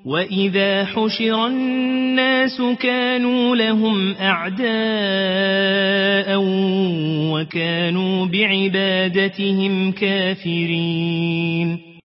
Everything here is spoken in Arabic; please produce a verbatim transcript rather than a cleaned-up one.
وإذا حشر الناس كانوا لهم أعداء وكانوا بعبادتهم كافرين